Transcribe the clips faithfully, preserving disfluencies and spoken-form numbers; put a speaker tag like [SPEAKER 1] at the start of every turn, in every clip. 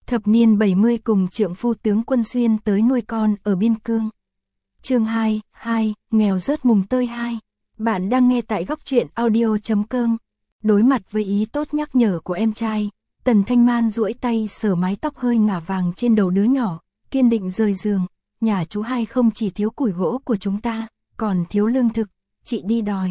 [SPEAKER 1] Thập niên bảy mươi cùng trượng phu tướng Quân Xuyên tới nuôi con ở biên cương. Chương hai, hai, nghèo rớt mùng tơi hai. Bạn đang nghe tại góc truyện audio chấm com. Đối mặt với ý tốt nhắc nhở của em trai, Tần Thanh Man duỗi tay sờ mái tóc hơi ngả vàng trên đầu đứa nhỏ, kiên định rời giường. Nhà chú hai không chỉ thiếu củi gỗ của chúng ta, còn thiếu lương thực, chị đi đòi.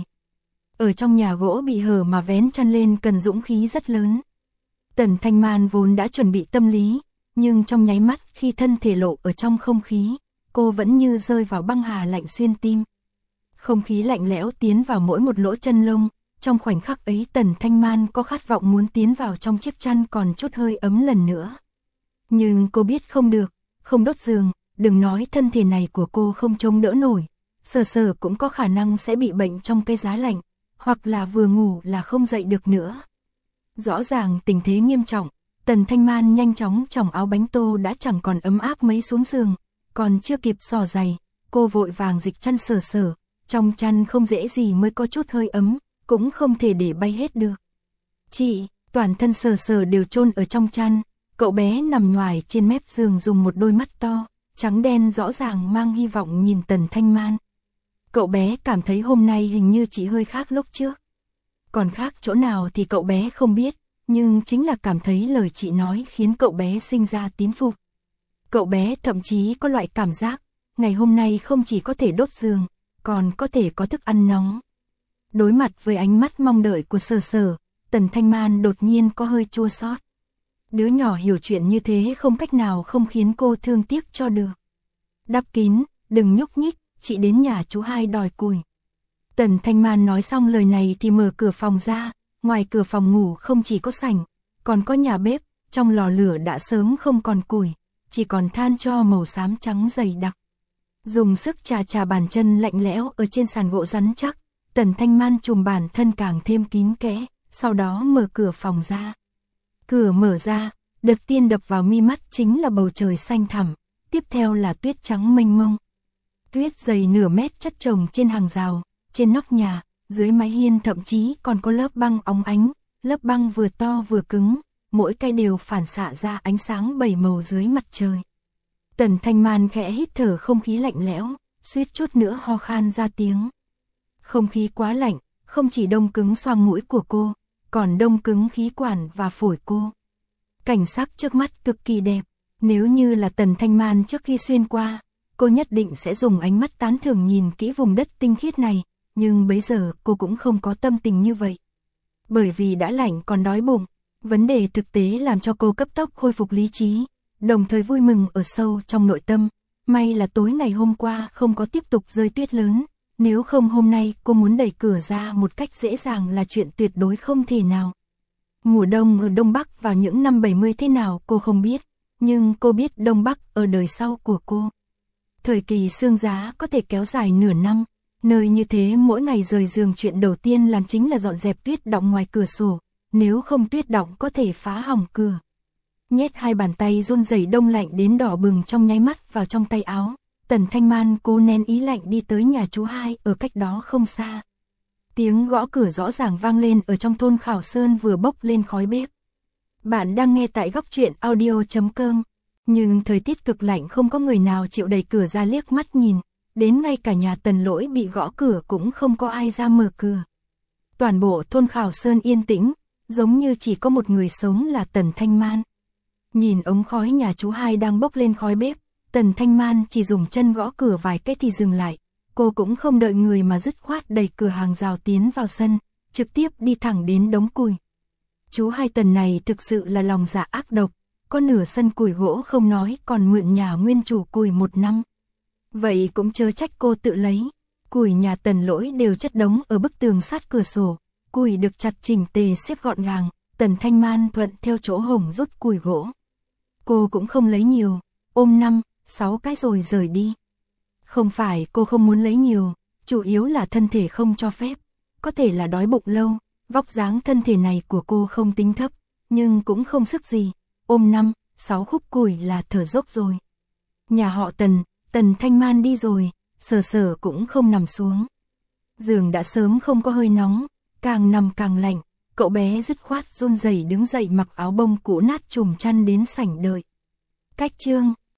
[SPEAKER 1] Ở trong nhà gỗ bị hở mà vén chăn lên cần dũng khí rất lớn. Tần Thanh Man vốn đã chuẩn bị tâm lý, nhưng trong nháy mắt khi thân thể lộ ở trong không khí, cô vẫn như rơi vào băng hà lạnh xuyên tim. Không khí lạnh lẽo tiến vào mỗi một lỗ chân lông, trong khoảnh khắc ấy Tần Thanh Man có khát vọng muốn tiến vào trong chiếc chăn còn chút hơi ấm lần nữa. Nhưng cô biết không được, không đốt giường, đừng nói thân thể này của cô không chống đỡ nổi, sờ sờ cũng có khả năng sẽ bị bệnh trong cái giá lạnh, hoặc là vừa ngủ là không dậy được nữa. Rõ ràng tình thế nghiêm trọng, Tần Thanh Man nhanh chóng chòng áo bánh tô đã chẳng còn ấm áp mấy xuống giường, còn chưa kịp xỏ giày, cô vội vàng dịch chăn sờ sờ, trong chăn không dễ gì mới có chút hơi ấm, cũng không thể để bay hết được. Chị, toàn thân sờ sờ đều chôn ở trong chăn, cậu bé nằm nhoài trên mép giường dùng một đôi mắt to, trắng đen rõ ràng mang hy vọng nhìn Tần Thanh Man. Cậu bé cảm thấy hôm nay hình như chỉ hơi khác lúc trước. Còn khác chỗ nào thì cậu bé không biết, nhưng chính là cảm thấy lời chị nói khiến cậu bé sinh ra tín phục. Cậu bé thậm chí có loại cảm giác, ngày hôm nay không chỉ có thể đốt giường, còn có thể có thức ăn nóng. Đối mặt với ánh mắt mong đợi của sờ sờ, Tần Thanh Man đột nhiên có hơi chua xót. Đứa nhỏ hiểu chuyện như thế không cách nào không khiến cô thương tiếc cho được. Đắp kín, đừng nhúc nhích, chị đến nhà chú hai đòi củi. Tần Thanh Man nói xong lời này thì mở cửa phòng ra, ngoài cửa phòng ngủ không chỉ có sảnh, còn có nhà bếp, trong lò lửa đã sớm không còn củi, chỉ còn than tro màu xám trắng dày đặc. Dùng sức chà chà bàn chân lạnh lẽo ở trên sàn gỗ rắn chắc, Tần Thanh Man trùm bản thân càng thêm kín kẽ, sau đó mở cửa phòng ra. Cửa mở ra, đợt tiên đập vào mi mắt chính là bầu trời xanh thẳm, tiếp theo là tuyết trắng mênh mông. Tuyết dày nửa mét chất chồng trên hàng rào, trên nóc nhà, dưới mái hiên thậm chí còn có lớp băng óng ánh, lớp băng vừa to vừa cứng, mỗi cái đều phản xạ ra ánh sáng bảy màu dưới mặt trời. Tần Thanh Man khẽ hít thở không khí lạnh lẽo, suýt chút nữa ho khan ra tiếng. Không khí quá lạnh, không chỉ đông cứng xoang mũi của cô, còn đông cứng khí quản và phổi cô. Cảnh sắc trước mắt cực kỳ đẹp, nếu như là Tần Thanh Man trước khi xuyên qua, cô nhất định sẽ dùng ánh mắt tán thưởng nhìn kỹ vùng đất tinh khiết này, nhưng bây giờ cô cũng không có tâm tình như vậy. Bởi vì đã lạnh còn đói bụng, vấn đề thực tế làm cho cô cấp tốc khôi phục lý trí, đồng thời vui mừng ở sâu trong nội tâm. May là tối ngày hôm qua không có tiếp tục rơi tuyết lớn, nếu không hôm nay cô muốn đẩy cửa ra một cách dễ dàng là chuyện tuyệt đối không thể nào. Mùa đông ở Đông Bắc vào những năm bảy mươi thế nào cô không biết, nhưng cô biết Đông Bắc ở đời sau của cô. Thời kỳ sương giá có thể kéo dài nửa năm, nơi như thế mỗi ngày rời giường chuyện đầu tiên làm chính là dọn dẹp tuyết đọng ngoài cửa sổ, nếu không tuyết đọng có thể phá hỏng cửa. Nhét hai bàn tay run rẩy đông lạnh đến đỏ bừng trong nháy mắt vào trong tay áo, Tần Thanh Man cố nén ý lạnh đi tới nhà chú hai ở cách đó không xa. Tiếng gõ cửa rõ ràng vang lên ở trong thôn Khảo Sơn vừa bốc lên khói bếp. Bạn đang nghe tại góc truyện audio chấm com. Nhưng thời tiết cực lạnh không có người nào chịu đẩy cửa ra liếc mắt nhìn, đến ngay cả nhà Tần Lỗi bị gõ cửa cũng không có ai ra mở cửa. Toàn bộ thôn Khảo Sơn yên tĩnh, giống như chỉ có một người sống là Tần Thanh Man. Nhìn ống khói nhà chú hai đang bốc lên khói bếp, Tần Thanh Man chỉ dùng chân gõ cửa vài cái thì dừng lại, cô cũng không đợi người mà dứt khoát đẩy cửa hàng rào tiến vào sân, trực tiếp đi thẳng đến đống củi. Chú hai Tần này thực sự là lòng dạ ác độc. Có nửa sân củi gỗ không nói còn mượn nhà nguyên chủ củi một năm. Vậy cũng chớ trách cô tự lấy. Củi nhà Tần Lỗi đều chất đống ở bức tường sát cửa sổ. Củi được chặt chỉnh tề xếp gọn gàng. Tần Thanh Man thuận theo chỗ hổng rút củi gỗ. Cô cũng không lấy nhiều, ôm năm, sáu cái rồi rời đi. Không phải cô không muốn lấy nhiều, chủ yếu là thân thể không cho phép. Có thể là đói bụng lâu, vóc dáng thân thể này của cô không tính thấp, nhưng cũng không sức gì. Ôm năm, sáu khúc củi là thở dốc rồi. Nhà họ Tần, Tần Thanh Man đi rồi, sờ sờ cũng không nằm xuống. Giường đã sớm không có hơi nóng, càng nằm càng lạnh, Cậu bé dứt khoát run rẩy đứng dậy mặc áo bông cũ nát trùm chăn đến sảnh đợi. Cách chương